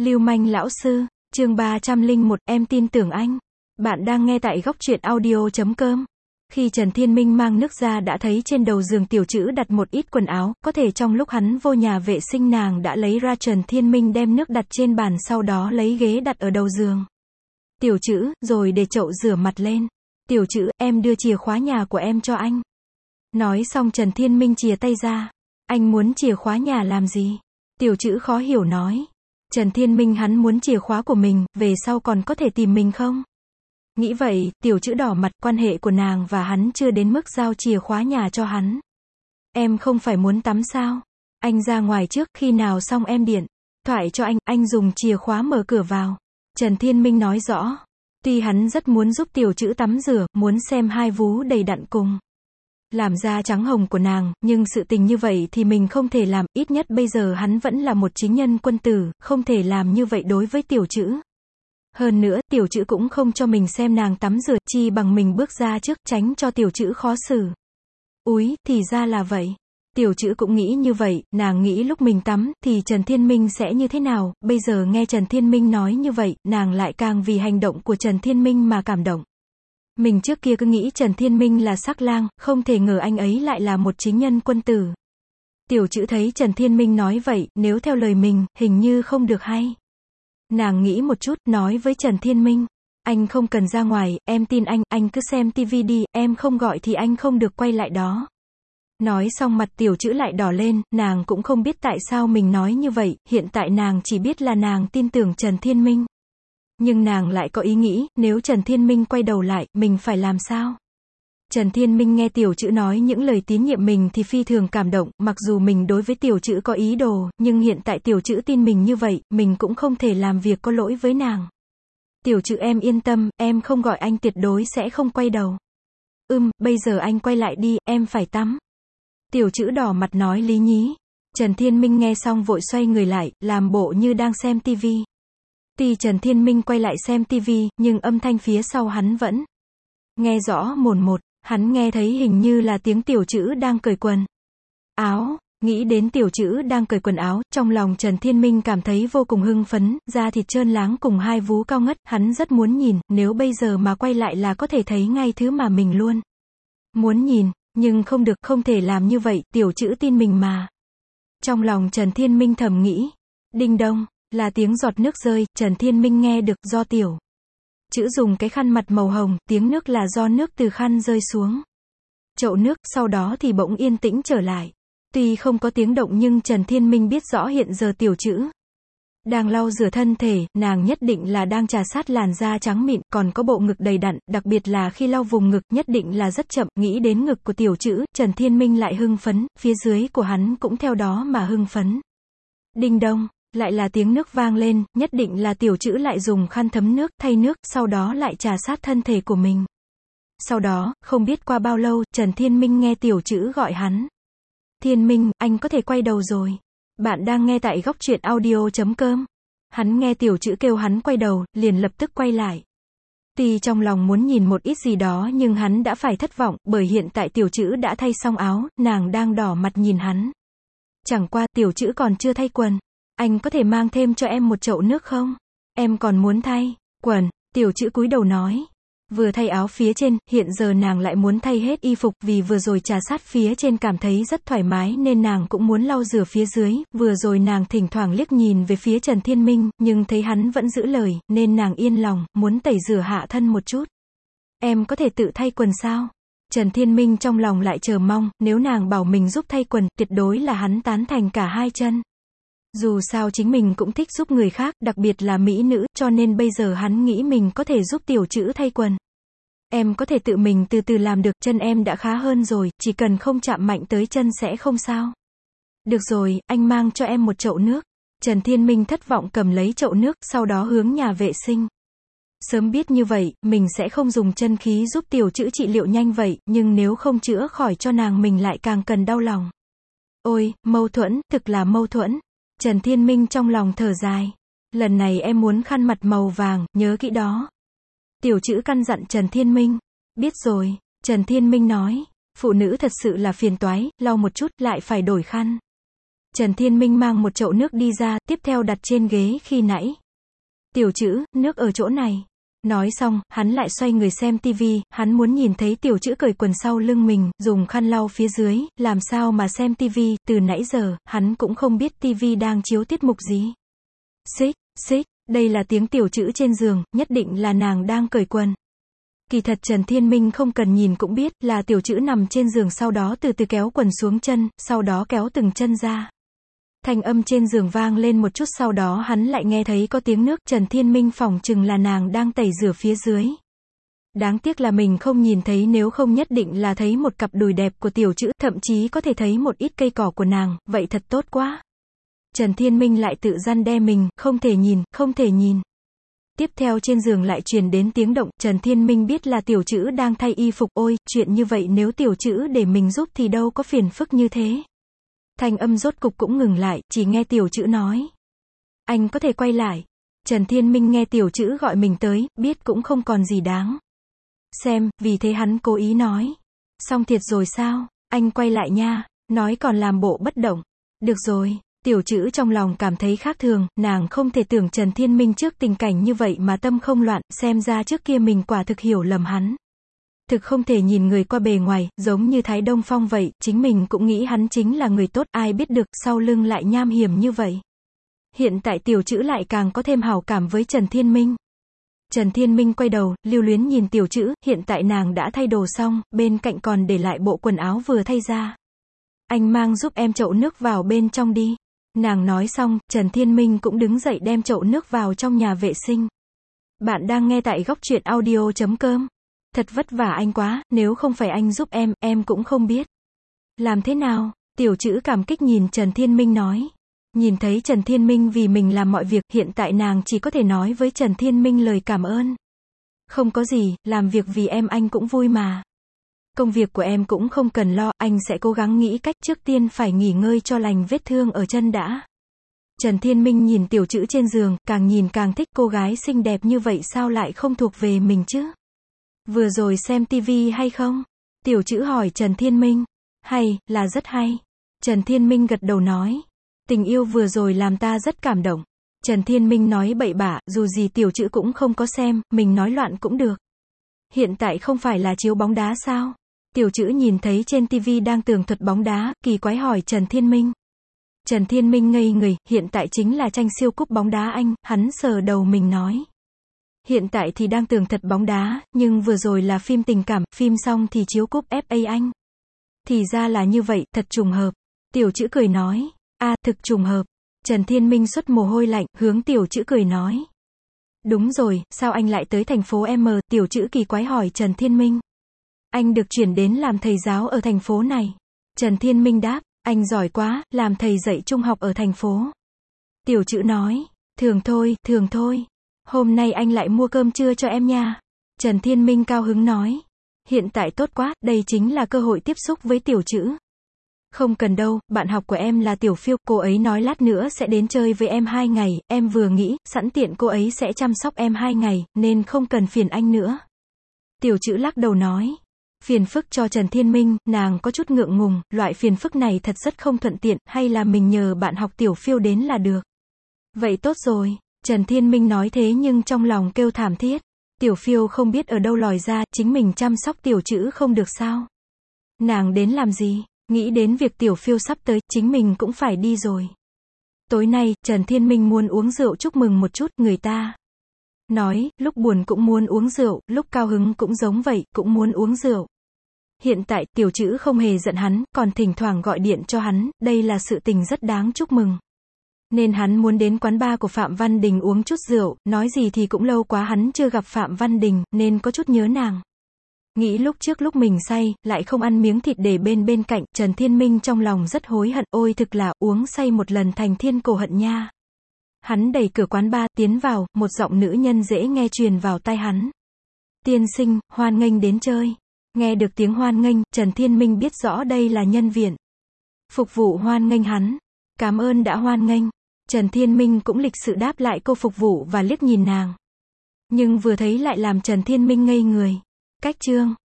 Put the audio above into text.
Lưu manh lão sư, chương 301, em tin tưởng anh. Bạn đang nghe tại góc truyện audio.com. Khi Trần Thiên Minh mang nước ra đã thấy trên đầu giường Tiểu Trữ đặt một ít quần áo, có thể trong lúc hắn vô nhà vệ sinh nàng đã lấy ra. Trần Thiên Minh đem nước đặt trên bàn, sau đó lấy ghế đặt ở đầu giường. Tiểu Trữ, rồi để chậu rửa mặt lên. Tiểu Trữ, em đưa chìa khóa nhà của em cho anh. Nói xong Trần Thiên Minh chìa tay ra. Anh muốn chìa khóa nhà làm gì? Tiểu Trữ khó hiểu nói. Trần Thiên Minh hắn muốn chìa khóa của mình, về sau còn có thể tìm mình không? Nghĩ vậy, Tiểu Trữ đỏ mặt, quan hệ của nàng và hắn chưa đến mức giao chìa khóa nhà cho hắn. Em không phải muốn tắm sao? Anh ra ngoài trước, khi nào xong em điện thoại cho anh dùng chìa khóa mở cửa vào. Trần Thiên Minh nói rõ. Tuy hắn rất muốn giúp Tiểu Trữ tắm rửa, muốn xem hai vú đầy đặn cùng làm da trắng hồng của nàng, nhưng sự tình như vậy thì mình không thể làm, ít nhất bây giờ hắn vẫn là một chính nhân quân tử, không thể làm như vậy đối với Tiểu Trữ. Hơn nữa, Tiểu Trữ cũng không cho mình xem nàng tắm rửa, chi bằng mình bước ra trước, tránh cho Tiểu Trữ khó xử. Úi, thì ra là vậy. Tiểu Trữ cũng nghĩ như vậy, nàng nghĩ lúc mình tắm, thì Trần Thiên Minh sẽ như thế nào, bây giờ nghe Trần Thiên Minh nói như vậy, nàng lại càng vì hành động của Trần Thiên Minh mà cảm động. Mình trước kia cứ nghĩ Trần Thiên Minh là sắc lang, không thể ngờ anh ấy lại là một chính nhân quân tử. Tiểu Trữ thấy Trần Thiên Minh nói vậy, nếu theo lời mình, hình như không được hay. Nàng nghĩ một chút, nói với Trần Thiên Minh. Anh không cần ra ngoài, em tin anh cứ xem tivi đi, em không gọi thì anh không được quay lại đó. Nói xong mặt Tiểu Trữ lại đỏ lên, nàng cũng không biết tại sao mình nói như vậy, hiện tại nàng chỉ biết là nàng tin tưởng Trần Thiên Minh. Nhưng nàng lại có ý nghĩ, nếu Trần Thiên Minh quay đầu lại, mình phải làm sao? Trần Thiên Minh nghe Tiểu Trữ nói những lời tín nhiệm mình thì phi thường cảm động, mặc dù mình đối với Tiểu Trữ có ý đồ, nhưng hiện tại Tiểu Trữ tin mình như vậy, mình cũng không thể làm việc có lỗi với nàng. Tiểu Trữ em yên tâm, em không gọi anh tuyệt đối sẽ không quay đầu. Bây giờ anh quay lại đi, em phải tắm. Tiểu Trữ đỏ mặt nói lý nhí. Trần Thiên Minh nghe xong vội xoay người lại, làm bộ như đang xem tivi. Tuy Trần Thiên Minh quay lại xem tivi, nhưng âm thanh phía sau hắn vẫn nghe rõ mồn một, hắn nghe thấy hình như là tiếng Tiểu Trữ đang cởi quần áo. Nghĩ đến Tiểu Trữ đang cởi quần áo, trong lòng Trần Thiên Minh cảm thấy vô cùng hưng phấn, da thịt trơn láng cùng hai vú cao ngất, hắn rất muốn nhìn, nếu bây giờ mà quay lại là có thể thấy ngay thứ mà mình luôn muốn nhìn, nhưng không được, không thể làm như vậy, Tiểu Trữ tin mình mà. Trong lòng Trần Thiên Minh thầm nghĩ. Đinh đông, là tiếng giọt nước rơi, Trần Thiên Minh nghe được, do Tiểu Trữ dùng cái khăn mặt màu hồng, tiếng nước là do nước từ khăn rơi xuống chậu nước, sau đó thì bỗng yên tĩnh trở lại. Tuy không có tiếng động nhưng Trần Thiên Minh biết rõ hiện giờ Tiểu Trữ đang lau rửa thân thể, nàng nhất định là đang trà sát làn da trắng mịn, còn có bộ ngực đầy đặn, đặc biệt là khi lau vùng ngực nhất định là rất chậm, nghĩ đến ngực của Tiểu Trữ, Trần Thiên Minh lại hưng phấn, phía dưới của hắn cũng theo đó mà hưng phấn. Đinh đông, lại là tiếng nước vang lên, nhất định là Tiểu Trữ lại dùng khăn thấm nước, thay nước, sau đó lại trà sát thân thể của mình. Sau đó, không biết qua bao lâu, Trần Thiên Minh nghe Tiểu Trữ gọi hắn. Thiên Minh, anh có thể quay đầu rồi. Bạn đang nghe tại góc truyện audio.com. Hắn nghe Tiểu Trữ kêu hắn quay đầu, liền lập tức quay lại. Tuy trong lòng muốn nhìn một ít gì đó nhưng hắn đã phải thất vọng, bởi hiện tại Tiểu Trữ đã thay xong áo, nàng đang đỏ mặt nhìn hắn. Chẳng qua, Tiểu Trữ còn chưa thay quần. Anh có thể mang thêm cho em một chậu nước không? Em còn muốn thay quần. Tiểu Trữ cúi đầu nói. Vừa thay áo phía trên, hiện giờ nàng lại muốn thay hết y phục, vì vừa rồi trà sát phía trên cảm thấy rất thoải mái nên nàng cũng muốn lau rửa phía dưới, vừa rồi nàng thỉnh thoảng liếc nhìn về phía Trần Thiên Minh, nhưng thấy hắn vẫn giữ lời, nên nàng yên lòng, muốn tẩy rửa hạ thân một chút. Em có thể tự thay quần sao? Trần Thiên Minh trong lòng lại chờ mong, nếu nàng bảo mình giúp thay quần, tuyệt đối là hắn tán thành cả hai chân. Dù sao chính mình cũng thích giúp người khác, đặc biệt là mỹ nữ, cho nên bây giờ hắn nghĩ mình có thể giúp Tiểu Trữ thay quần. Em có thể tự mình từ từ làm được, chân em đã khá hơn rồi, chỉ cần không chạm mạnh tới chân sẽ không sao. Được rồi, anh mang cho em một chậu nước. Trần Thiên Minh thất vọng cầm lấy chậu nước, sau đó hướng nhà vệ sinh. Sớm biết như vậy, mình sẽ không dùng chân khí giúp Tiểu Trữ trị liệu nhanh vậy, nhưng nếu không chữa khỏi cho nàng mình lại càng cần đau lòng. Ôi, mâu thuẫn, thực là mâu thuẫn. Trần Thiên Minh trong lòng thở dài. Lần này em muốn khăn mặt màu vàng, nhớ kỹ đó. Tiểu Trữ căn dặn Trần Thiên Minh. Biết rồi, Trần Thiên Minh nói. Phụ nữ thật sự là phiền toái, lau một chút, lại phải đổi khăn. Trần Thiên Minh mang một chậu nước đi ra, tiếp theo đặt trên ghế khi nãy. Tiểu Trữ, nước ở chỗ này. Nói xong, hắn lại xoay người xem tivi, hắn muốn nhìn thấy Tiểu Trữ cởi quần sau lưng mình, dùng khăn lau phía dưới, làm sao mà xem tivi, từ nãy giờ, hắn cũng không biết tivi đang chiếu tiết mục gì. Xích, xích, đây là tiếng Tiểu Trữ trên giường, nhất định là nàng đang cởi quần. Kỳ thật Trần Thiên Minh không cần nhìn cũng biết, là Tiểu Trữ nằm trên giường sau đó từ từ kéo quần xuống chân, sau đó kéo từng chân ra. Thanh âm trên giường vang lên một chút sau đó hắn lại nghe thấy có tiếng nước, Trần Thiên Minh phỏng chừng là nàng đang tẩy rửa phía dưới. Đáng tiếc là mình không nhìn thấy, nếu không nhất định là thấy một cặp đùi đẹp của Tiểu Trữ, thậm chí có thể thấy một ít cây cỏ của nàng, vậy thật tốt quá. Trần Thiên Minh lại tự răn đe mình, không thể nhìn, không thể nhìn. Tiếp theo trên giường lại truyền đến tiếng động, Trần Thiên Minh biết là Tiểu Trữ đang thay y phục, ôi, chuyện như vậy nếu Tiểu Trữ để mình giúp thì đâu có phiền phức như thế. Thanh âm rốt cục cũng ngừng lại, chỉ nghe Tiểu Trữ nói. Anh có thể quay lại. Trần Thiên Minh nghe Tiểu Trữ gọi mình tới, biết cũng không còn gì đáng xem, vì thế hắn cố ý nói. Xong thiệt rồi sao, anh quay lại nha, nói còn làm bộ bất động. Được rồi. Tiểu Trữ trong lòng cảm thấy khác thường, nàng không thể tưởng Trần Thiên Minh trước tình cảnh như vậy mà tâm không loạn, xem ra trước kia mình quả thực hiểu lầm hắn. Thực không thể nhìn người qua bề ngoài, giống như Thái Đông Phong vậy, chính mình cũng nghĩ hắn chính là người tốt, ai biết được, sau lưng lại nham hiểm như vậy. Hiện tại Tiểu Trữ lại càng có thêm hảo cảm với Trần Thiên Minh. Trần Thiên Minh quay đầu, lưu luyến nhìn Tiểu Trữ, hiện tại nàng đã thay đồ xong, bên cạnh còn để lại bộ quần áo vừa thay ra. Anh mang giúp em chậu nước vào bên trong đi. Nàng nói xong, Trần Thiên Minh cũng đứng dậy đem chậu nước vào trong nhà vệ sinh. Bạn đang nghe tại góc truyện audio.com. Thật vất vả anh quá, nếu không phải anh giúp em cũng không biết làm thế nào. Tiểu Trữ cảm kích nhìn Trần Thiên Minh nói. Nhìn thấy Trần Thiên Minh vì mình làm mọi việc, hiện tại nàng chỉ có thể nói với Trần Thiên Minh lời cảm ơn. Không có gì, làm việc vì em anh cũng vui mà. Công việc của em cũng không cần lo, anh sẽ cố gắng nghĩ cách, trước tiên phải nghỉ ngơi cho lành vết thương ở chân đã. Trần Thiên Minh nhìn Tiểu Trữ trên giường, càng nhìn càng thích, cô gái xinh đẹp như vậy sao lại không thuộc về mình chứ? Vừa rồi xem tivi hay không? Tiểu Trữ hỏi Trần Thiên Minh. Hay, là rất hay. Trần Thiên Minh gật đầu nói. Tình yêu vừa rồi làm ta rất cảm động. Trần Thiên Minh nói bậy bạ, dù gì Tiểu Trữ cũng không có xem, mình nói loạn cũng được. Hiện tại không phải là chiếu bóng đá sao? Tiểu Trữ nhìn thấy trên tivi đang tường thuật bóng đá, kỳ quái hỏi Trần Thiên Minh. Trần Thiên Minh ngây người, hiện tại chính là tranh siêu cúp bóng đá anh, hắn sờ đầu mình nói. Hiện tại thì đang tường thuật bóng đá, nhưng vừa rồi là phim tình cảm, phim xong thì chiếu cúp FA anh. Thì ra là như vậy, thật trùng hợp. Tiểu Trữ cười nói. Thực trùng hợp. Trần Thiên Minh xuất mồ hôi lạnh, hướng Tiểu Trữ cười nói. Đúng rồi, sao anh lại tới thành phố M? Tiểu Trữ kỳ quái hỏi Trần Thiên Minh. Anh được chuyển đến làm thầy giáo ở thành phố này. Trần Thiên Minh đáp, anh giỏi quá, làm thầy dạy trung học ở thành phố. Tiểu Trữ nói, thường thôi. Hôm nay anh lại mua cơm trưa cho em nha. Trần Thiên Minh cao hứng nói. Hiện tại tốt quá, đây chính là cơ hội tiếp xúc với Tiểu Trữ. Không cần đâu, bạn học của em là Tiểu Phiêu, cô ấy nói lát nữa sẽ đến chơi với em 2 ngày, em vừa nghĩ, sẵn tiện cô ấy sẽ chăm sóc em 2 ngày, nên không cần phiền anh nữa. Tiểu Trữ lắc đầu nói. Phiền phức cho Trần Thiên Minh, nàng có chút ngượng ngùng, loại phiền phức này thật rất không thuận tiện, hay là mình nhờ bạn học Tiểu Phiêu đến là được. Vậy tốt rồi, Trần Thiên Minh nói thế nhưng trong lòng kêu thảm thiết. Tiểu Phiêu không biết ở đâu lòi ra, chính mình chăm sóc Tiểu Trữ không được sao? Nàng đến làm gì? Nghĩ đến việc Tiểu Phiêu sắp tới, chính mình cũng phải đi rồi. Tối nay, Trần Thiên Minh muốn uống rượu chúc mừng một chút, người ta nói, lúc buồn cũng muốn uống rượu, lúc cao hứng cũng giống vậy, cũng muốn uống rượu. Hiện tại, Tiểu Trữ không hề giận hắn, còn thỉnh thoảng gọi điện cho hắn, đây là sự tình rất đáng chúc mừng. Nên hắn muốn đến quán bar của Phạm Văn Đình uống chút rượu, nói gì thì cũng lâu quá hắn chưa gặp Phạm Văn Đình, nên có chút nhớ nàng. Nghĩ lúc trước lúc mình say, lại không ăn miếng thịt để bên cạnh, Trần Thiên Minh trong lòng rất hối hận, ôi thực là, uống say một lần thành thiên cổ hận nha. Hắn đẩy cửa quán bar, tiến vào, một giọng nữ nhân dễ nghe truyền vào tai hắn. Tiên sinh, hoan nghênh đến chơi. Nghe được tiếng hoan nghênh, Trần Thiên Minh biết rõ đây là nhân viên phục vụ hoan nghênh hắn. Cảm ơn đã hoan nghênh. Trần Thiên Minh cũng lịch sự đáp lại cô phục vụ và liếc nhìn nàng. Nhưng vừa thấy lại làm Trần Thiên Minh ngây người. Cách chương